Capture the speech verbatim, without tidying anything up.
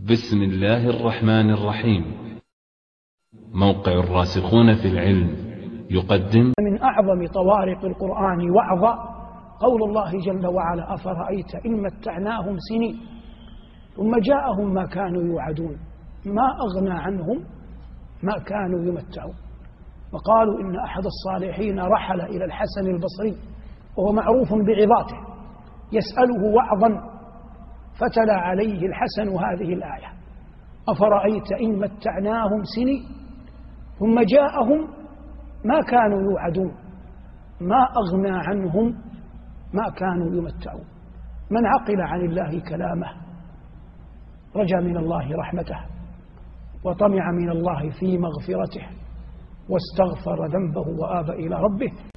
بسم الله الرحمن الرحيم. موقع الراسخون في العلم يقدم من أعظم طوارق القرآن وعظا قول الله جل وعلا: أفرأيت إن متعناهم سنين ثم جاءهم ما كانوا يوعدون ما أغنى عنهم ما كانوا يمتعون. وقالوا إن أحد الصالحين رحل إلى الحسن البصري وهو معروف بعظاته يسأله وعظا، فتلا عليه الحسن هذه الآية: أفرأيت إن متعناهم سنين ثم جاءهم ما كانوا يوعدون ما أغنى عنهم ما كانوا يمتعون. من عقل عن الله كلامه رجا من الله رحمته وطمع من الله في مغفرته واستغفر ذنبه وآب إلى ربه